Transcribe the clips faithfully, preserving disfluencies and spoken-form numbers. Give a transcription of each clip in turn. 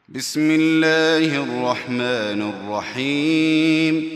بسم الله الرحمن الرحيم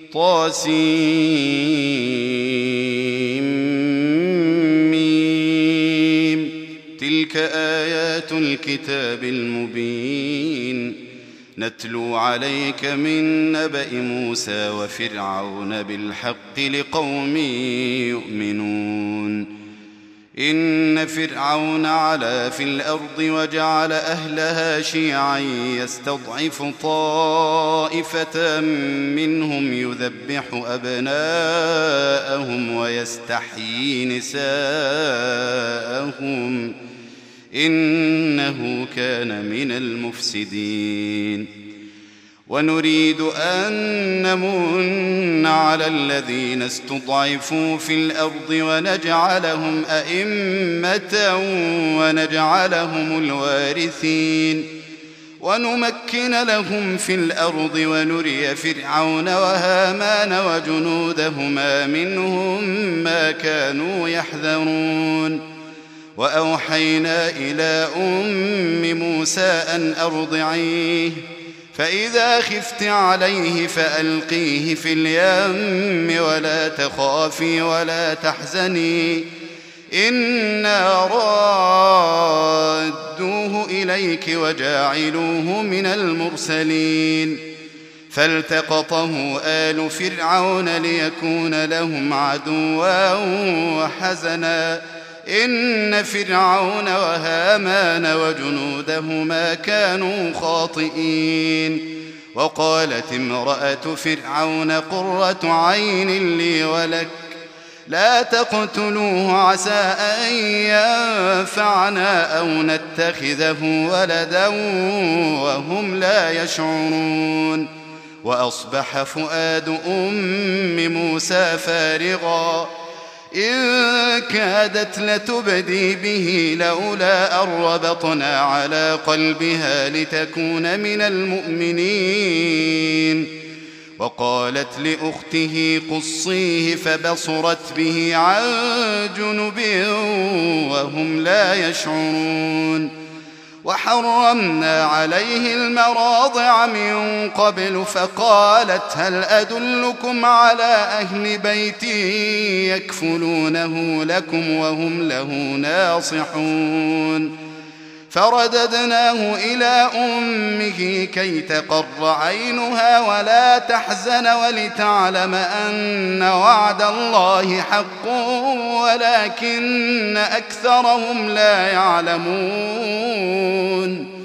طاسيم تلك آيات الكتاب المبين نتلو عليك من نبأ موسى وفرعون بالحق لقوم يؤمنون إن فرعون علا في الأرض وجعل أهلها شيعا يستضعف طائفة منهم يذبح أبناءهم ويستحيي نساءهم إنه كان من المفسدين ونريد أن نمن على الذين استضعفوا في الأرض ونجعلهم أئمة ونجعلهم الوارثين ونمكن لهم في الأرض ونري فرعون وهامان وجنودهما منهم ما كانوا يحذرون وأوحينا إلى أم موسى أن أرضعيه فإذا خفت عليه فألقيه في اليم ولا تخافي ولا تحزني إنا رادوه إليك وجاعلوه من المرسلين فالتقطه آل فرعون ليكون لهم عدوا وحزنا إن فرعون وهامان وجنودهما كانوا خاطئين وقالت امرأة فرعون قرة عين لي ولك لا تقتلوه عسى أن ينفعنا أو نتخذه ولدا وهم لا يشعرون وأصبح فؤاد أم موسى فارغا إن كادت لتبدي به لولا أن ربطنا على قلبها لتكون من المؤمنين وقالت لأخته قصيه فبصرت به عن جنب وهم لا يشعرون وحرمنا عليه المراضع من قبل فقالت هل أدلكم على أهل بيت يكفلونه لكم وهم له ناصحون فرددناه إلى أمه كي تقر عينها ولا تحزن ولتعلم أن وعد الله حق ولكن أكثرهم لا يعلمون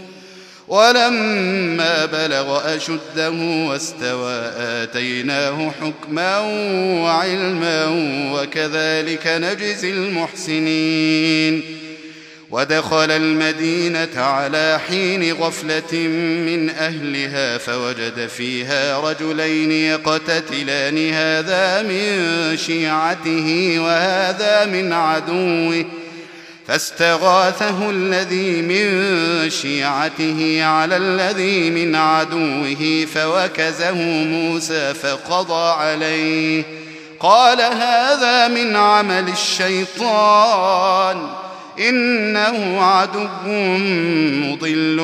ولما بلغ أشده واستوى آتيناه حكما وعلما وكذلك نجزي المحسنين ودخل المدينة على حين غفلة من أهلها فوجد فيها رجلين يقتتلان هذا من شيعته وهذا من عدوه فاستغاثه الذي من شيعته على الذي من عدوه فوكزه موسى فقضى عليه قال هذا من عمل الشيطان إنه عدو مضل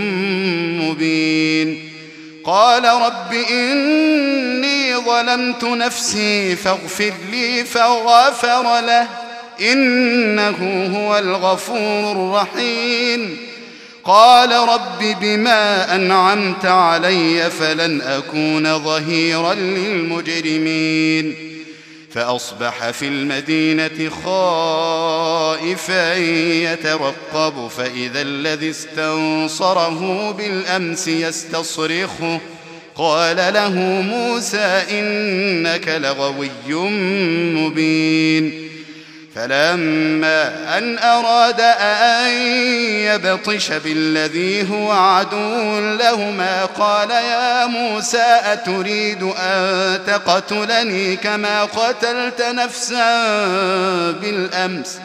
مبين قال رب إني ظلمت نفسي فاغفر لي فغفر له إنه هو الغفور الرحيم قال رب بما أنعمت علي فلن أكون ظهيرا للمجرمين فأصبح في المدينة خائفا يترقب فإذا الذي استنصره بالأمس يستصرخه قال له موسى إنك لغوي مبين فلما أن أراد أن يبطش بالذي هو عدو لهما قال يا موسى أتريد أن تقتلني كما قتلت نفسا بالأمس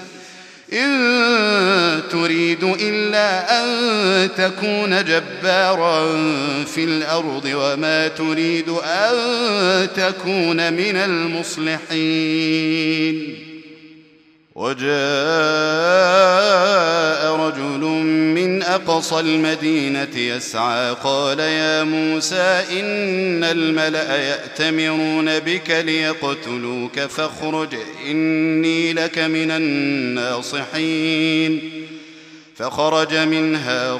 إن تريد إلا أن تكون جبارا في الأرض وما تريد أن تكون من المصلحين وجاء رجل من أقصى المدينة يسعى قال يا موسى إن الملأ يأتمرون بك ليقتلوك فاخرج إني لك من الناصحين فخرج منها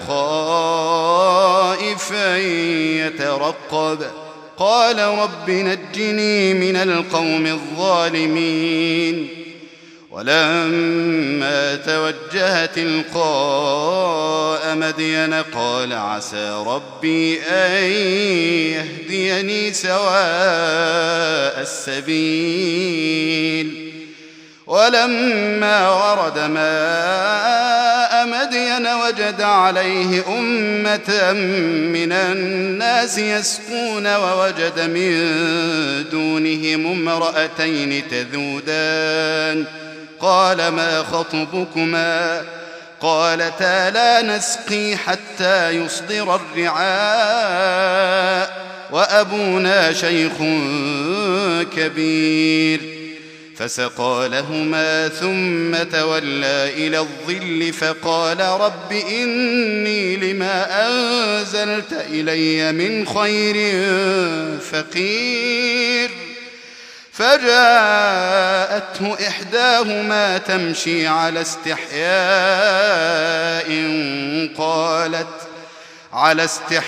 خائفا يترقب قال رب نجني من القوم الظالمين ولما توجه تلقاء مدين قال عسى ربي أن يهديني سواء السبيل ولما ورد ماء مدين وجد عليه أمة من الناس يسقون ووجد من دونهم امرأتين تذودان قال ما خطبكما قالتا لا نسقي حتى يصدر الرعاء وأبونا شيخ كبير فسقى لهما ثم تولى إلى الظل فقال رب إني لما أنزلت إلي من خير فقير فجاءته إحداهما تمشي على استحياء قالت على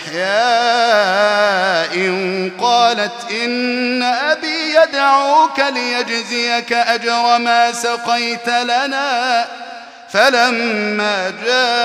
استحياء قالت إن أبي يدعوك ليجزيك أجر ما سقيت لنا فلما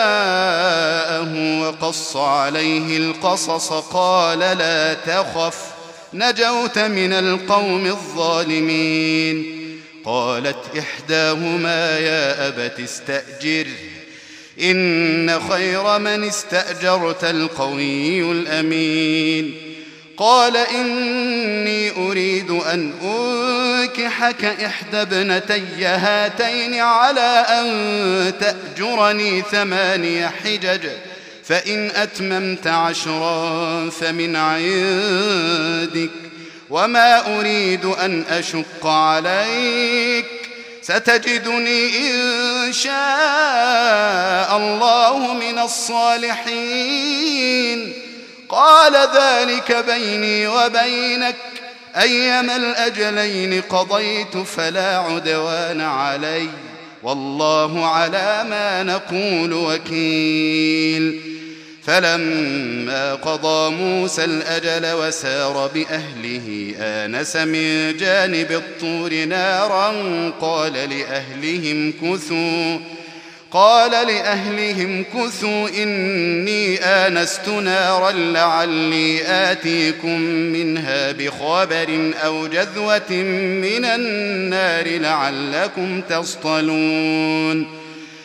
جاءه وقص عليه القصص قال لا تخف نجوت من القوم الظالمين قالت إحداهما يا أبت استأجره إن خير من استأجرت القوي الأمين قال إني أريد أن أنكحك إحدى ابنتي هاتين على أن تأجرني ثماني حجج فإن أتممت عشرا فمن عندك وما أريد أن أشق عليك ستجدني إن شاء الله من الصالحين قال ذلك بيني وبينك أيما الأجلين قضيت فلا عدوان علي والله على ما نقول وكيل فلما قضى موسى الأجل وسار بأهله آنس من جانب الطور نارا قال لأهلهم كثوا قال لأهلهم كثوا إني آنست نارا لعلي آتيكم منها بخبر أو جذوة من النار لعلكم تصطلون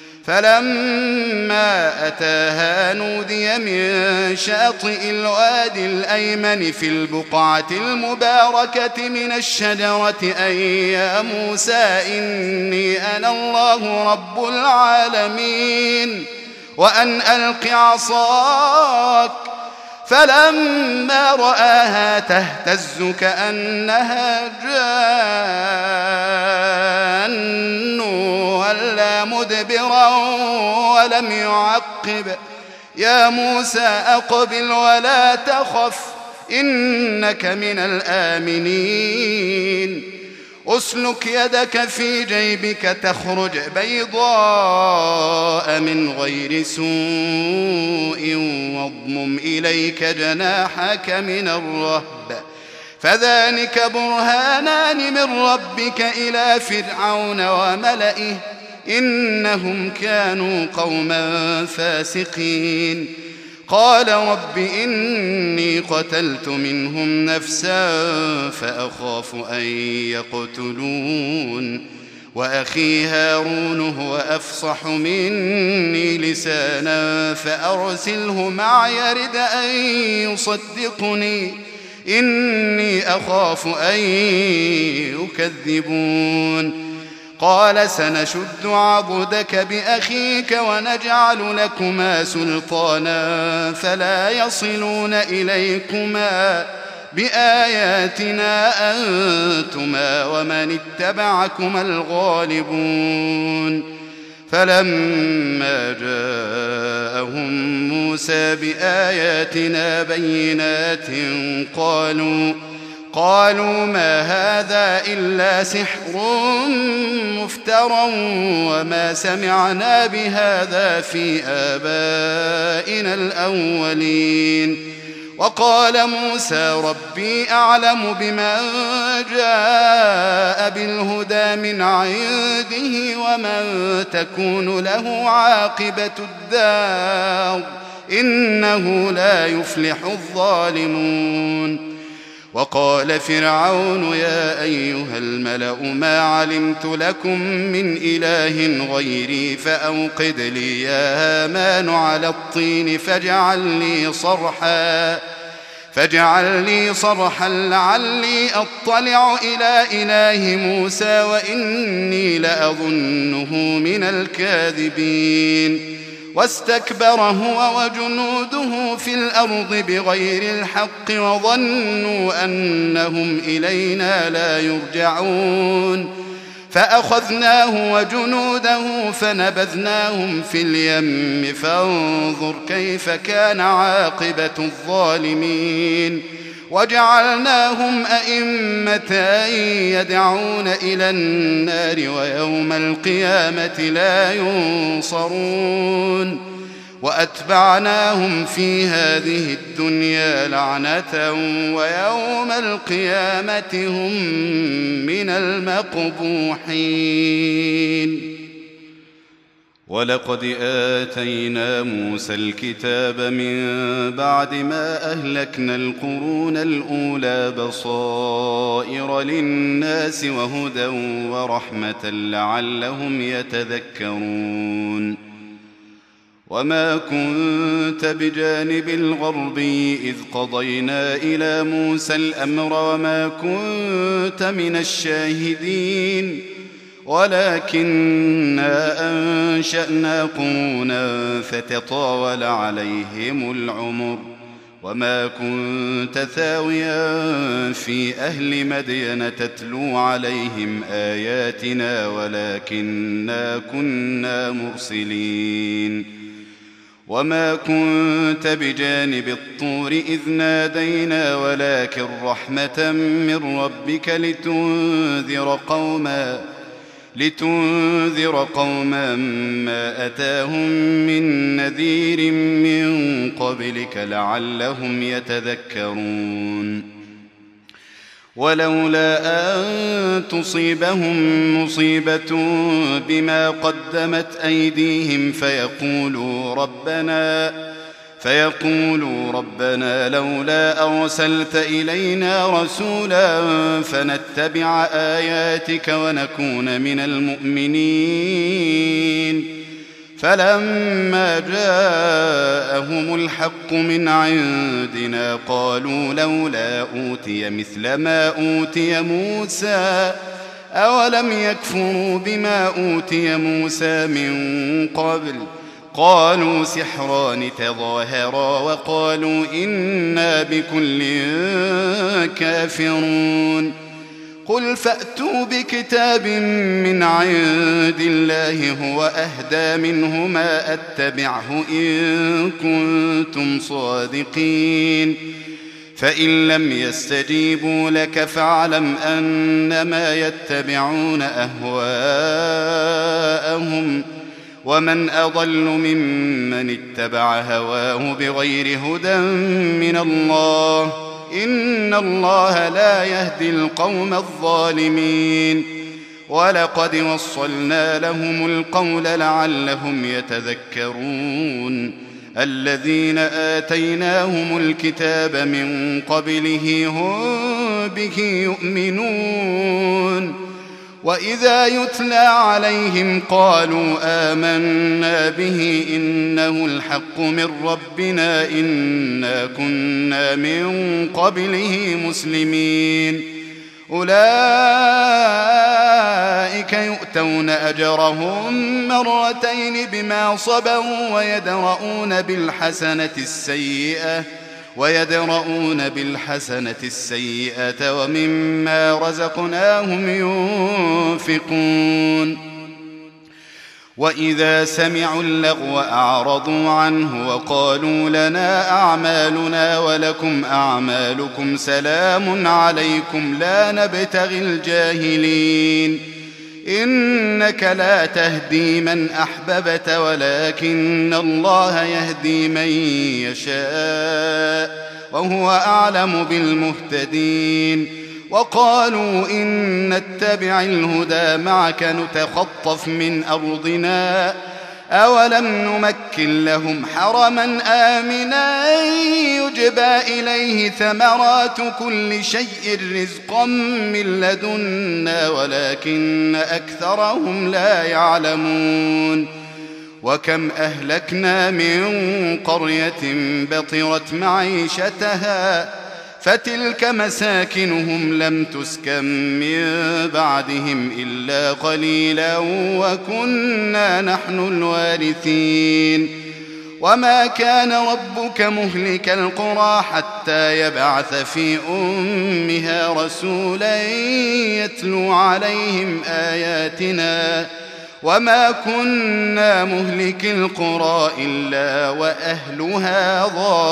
فلما أتاها نودي من شاطئ الوادي الأيمن في البقعة المباركة من الشجرة أن يا موسى إني أنا الله رب العالمين وأن ألق عصاك فلما رآها تهتز كأنها جان ولا مدبرا ولم يعقب يا موسى أقبل ولا تخف إنك من الآمنين أسلك يدك في جيبك تخرج بيضاء من غير سوء واضمم إليك جناحك من الرهب فذلك برهانان من ربك إلى فرعون وملئه إنهم كانوا قوما فاسقين قال رب إني قتلت منهم نفسا فأخاف أن يقتلون وأخي هارون هو أفصح مني لسانا فأرسله معي يرد أن يصدقني إني أخاف أن يكذبون قال سنشد عضدك بأخيك ونجعل لكما سلطانا فلا يصلون إليكما بآياتنا أنتما ومن اتبعكما الغالبون فلما جاءهم موسى بآياتنا بينات قالوا قالوا ما هذا إلا سحر مفترى وما سمعنا بهذا في آبائنا الأولين وقال موسى ربي أعلم بمن جاء بالهدى من عنده ومن تكون له عاقبة الدار إنه لا يفلح الظالمون وقال فرعون يا أيها الملأ ما علمت لكم من إله غيري فأوقد لي يا هامان على الطين فاجعل لي صرحا فاجعل لي صرحا لعلي أطلع إلى إله موسى وإني لأظنه من الكاذبين واستكبر هو وجنوده في الأرض بغير الحق وظنوا أنهم إلينا لا يرجعون فأخذناه وجنوده فنبذناهم في اليم فانظر كيف كان عاقبة الظالمين وجعلناهم أئمة يدعون إلى النار ويوم القيامة لا ينصرون وأتبعناهم في هذه الدنيا لعنة ويوم القيامة هم من المقبوحين ولقد آتينا موسى الكتاب من بعد ما أهلكنا القرون الأولى بصائر للناس وهدى ورحمة لعلهم يتذكرون وما كنت بجانب الغربي إذ قضينا إلى موسى الأمر وما كنت من الشاهدين ولكننا أنشأنا قرونا فتطاول عليهم العمر وما كنت ثاويا في أهل مدين تتلو عليهم آياتنا ولكننا كنا مرسلين وما كنت بجانب الطور إذ نادينا ولكن رحمة من ربك لتنذر قوما لتنذر قوما ما أتاهم من نذير من قبلك لعلهم يتذكرون ولولا أن تصيبهم مصيبة بما قدمت أيديهم فيقولوا ربنا فيقولوا ربنا لولا أرسلت إلينا رسولا فنتبع آياتك ونكون من المؤمنين فلما جاءهم الحق من عندنا قالوا لولا أوتي مثل ما أوتي موسى أولم يكفروا بما أوتي موسى من قبل قالوا سحران تظاهرا وقالوا إنا بكل كافرون قل فأتوا بكتاب من عند الله هو أهدى منهما أتبعه إن كنتم صادقين فإن لم يستجيبوا لك فاعلم أنما يتبعون أهواءهم ومن أضل ممن اتبع هواه بغير هدى من الله إن الله لا يهدي القوم الظالمين ولقد وصلنا لهم القول لعلهم يتذكرون الذين آتيناهم الكتاب من قبله هم به يؤمنون وإذا يتلى عليهم قالوا آمنا به إنه الحق من ربنا إنا كنا من قبله مسلمين أولئك يؤتون أجرهم مرتين بما صبروا ويدرؤون بالحسنة السيئة ويدرؤون بالحسنة السيئة ومما رزقناهم ينفقون وإذا سمعوا اللغو أعرضوا عنه وقالوا لنا أعمالنا ولكم أعمالكم سلام عليكم لا نبتغي الجاهلين إنك لا تهدي من أحببت ولكن الله يهدي من يشاء وهو أعلم بالمهتدين وقالوا إن نتبع الهدى معك نتخطف من أرضنا أولم نمكن لهم حرما آمنا يجبى إليه ثمرات كل شيء رزقا من لدنا ولكن أكثرهم لا يعلمون وكم أهلكنا من قرية بطرت معيشتها فتلك مساكنهم لم تسكن من بعدهم إلا قليلا وكنا نحن الوارثين وما كان ربك مهلك القرى حتى يبعث في أمها رسولا يتلو عليهم آياتنا وما كنا مهلك القرى إلا وأهلها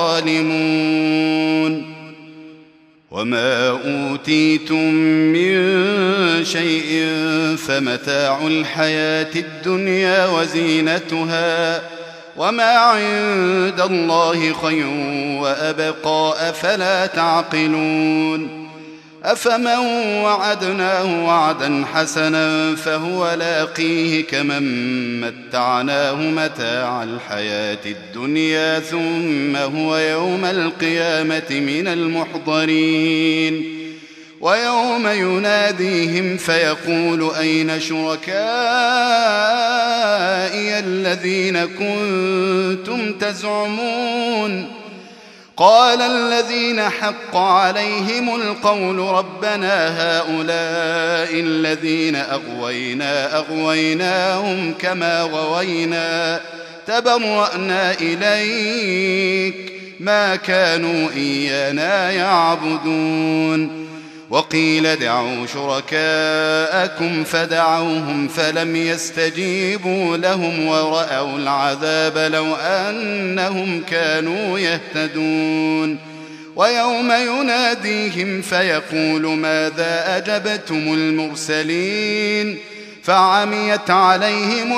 ظالمون وما أوتيتم من شيء فمتاع الحياة الدنيا وزينتها وما عند الله خير وأبقى أفلا تعقلون أفمن وعدناه وعدا حسنا فهو لاقيه كمن متعناه متاع الحياة الدنيا ثم هو يوم القيامة من المحضرين ويوم يناديهم فيقول أين شركائي الذين كنتم تزعمون قال الذين حق عليهم القول ربنا هؤلاء الذين أغوينا أغويناهم كما غوينا تبرأنا إليك ما كانوا إيانا يعبدون وقيل ادعوا شركاءكم فدعوهم فلم يستجيبوا لهم ورأوا العذاب لو أنهم كانوا يهتدون ويوم يناديهم فيقول ماذا أجبتم المرسلين فعميت عليهم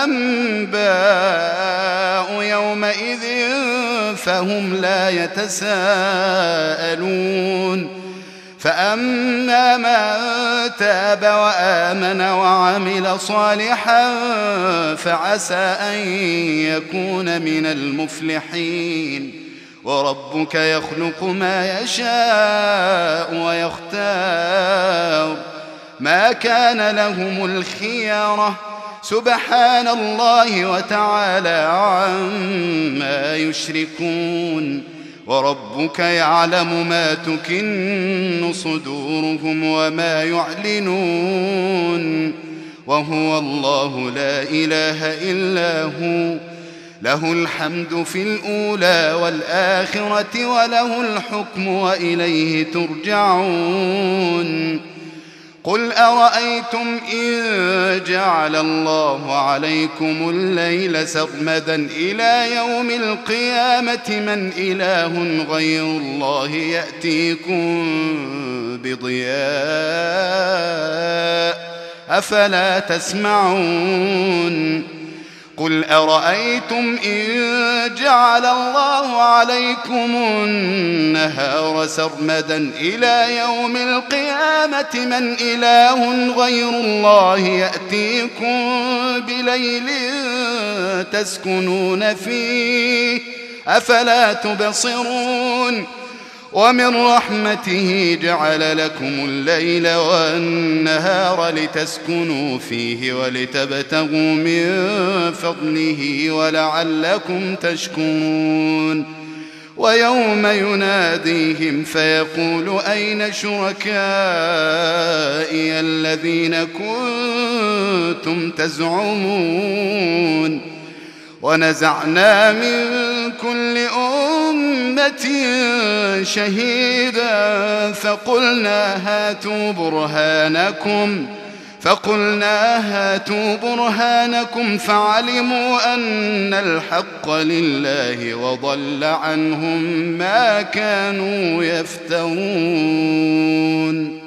الأنباء يومئذ فهم لا يتساءلون فأما من تاب وآمن وعمل صالحا فعسى أن يكون من المفلحين وربك يخلق ما يشاء ويختار ما كان لهم الخيرة سبحان الله وتعالى عما يشركون وربك يعلم ما تكن صدورهم وما يعلنون وهو الله لا إله إلا هو له الحمد في الأولى والآخرة وله الحكم وإليه ترجعون قل أرأيتم إن جعل الله عليكم الليل سرمدا إلى يوم القيامة من إله غير الله يأتيكم بضياء أفلا تسمعون قل أرأيتم إن جعل الله عليكم النهار سرمدا إلى يوم القيامة من إله غير الله يأتيكم بليل تسكنون فيه أفلا تبصرون ومن رحمته جعل لكم الليل والنهار لتسكنوا فيه ولتبتغوا من فضله ولعلكم تشكرون ويوم يناديهم فيقول أين شركائي الذين كنتم تزعمون ونزعنا من كل أمة أمة شهيدا فقلنا هاتوا برهانكم فقلنا هاتوا برهانكم فعلموا أن الحق لله وضل عنهم ما كانوا يفترون.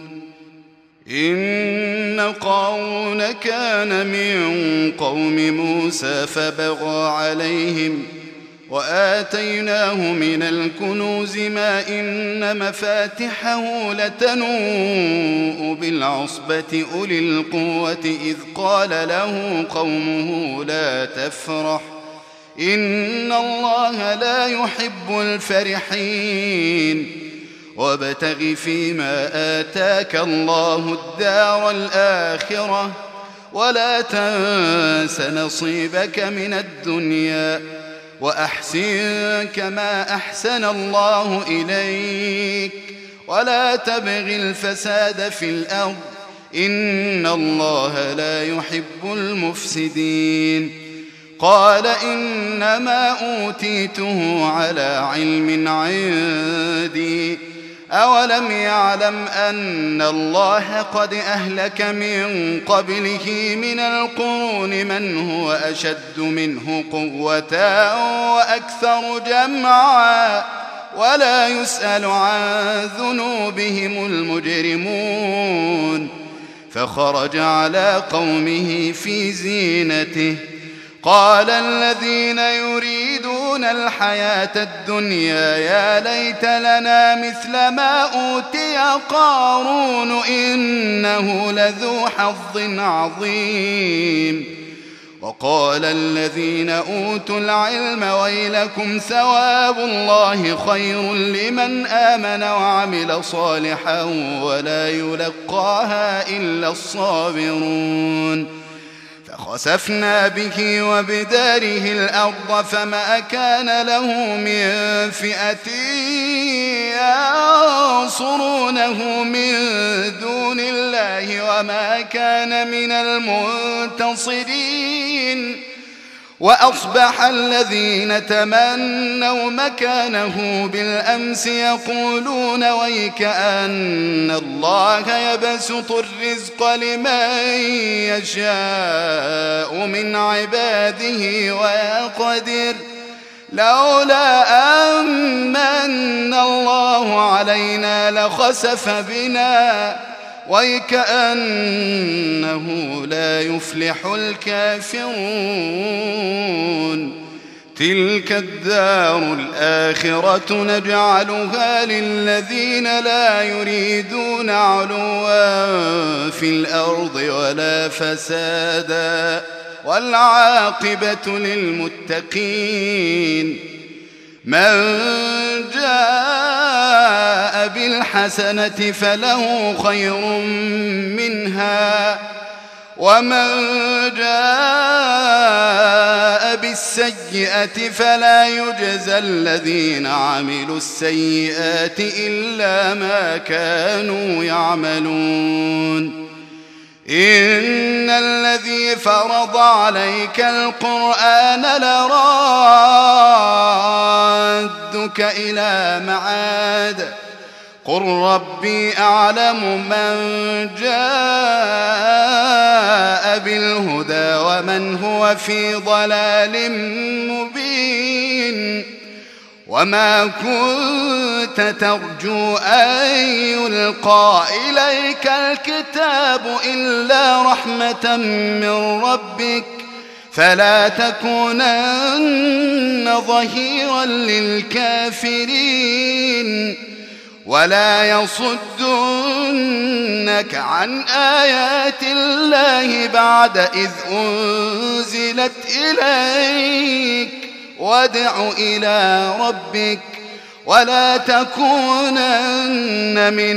إن قارون كان من قوم موسى فبغى عليهم وآتيناه من الكنوز ما إن مفاتحه لتنوء بالعصبة أولي القوة إذ قال له قومه لا تفرح إن الله لا يحب الفرحين وابتغ فيما آتاك الله الدار الآخرة ولا تنس نصيبك من الدنيا وأحسن كما أحسن الله إليك ولا تبغ الفساد في الأرض إن الله لا يحب المفسدين. قال إنما أوتيته على علم عندي أولم يعلم أن الله قد أهلك من قبله من القرون من هو أشد منه قوة وأكثر جمعا ولا يسأل عن ذنوبهم المجرمون. فخرج على قومه في زينته قال الذين يريدون الحياة الدنيا يا ليت لنا مثل ما أوتي قارون إنه لذو حظ عظيم. وقال الذين أوتوا العلم ويلكم ثواب الله خير لمن آمن وعمل صالحا ولا يلقاها إلا الصابرون. فخسفنا به وبداره الأرض فما كان له من فئة ينصرونه من دون الله وما كان من المنتصرين. وأصبح الذين تمنوا مكانه بالأمس يقولون ويكأن الله يبسط الرزق لمن يشاء من عباده ويقدر لولا أمن الله علينا لخسف بنا ويكأنه لا يفلح الكافرون. تلك الدار الآخرة نجعلها للذين لا يريدون علوا في الأرض ولا فسادا والعاقبة للمتقين. من جاء بالحسنة فله خير منها ومن جاء بالسيئة فلا يجزى الذين عملوا السيئات إلا ما كانوا يعملون. إن الذي فرض عليك القرآن لرادك إلى معاد قل ربي أعلم من جاء بالهدى ومن هو في ضلال مبين. وما كنت ترجو أن يلقى إليك الكتاب إلا رحمة من ربك فلا تكونن ظهيرا للكافرين ولا يصدنك عن آيات الله بعد إذ أنزلت إليك وادع إلى ربك ولا تكونن من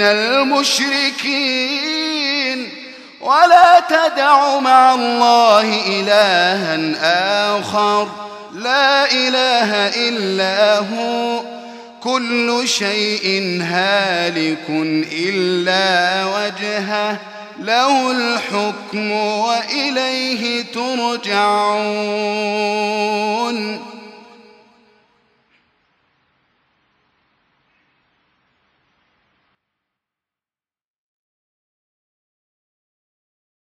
المشركين ولا تدع مع الله إلها آخر لا إله إلا هو كل شيء هالك إلا وجهه له الحكم وإليه ترجعون.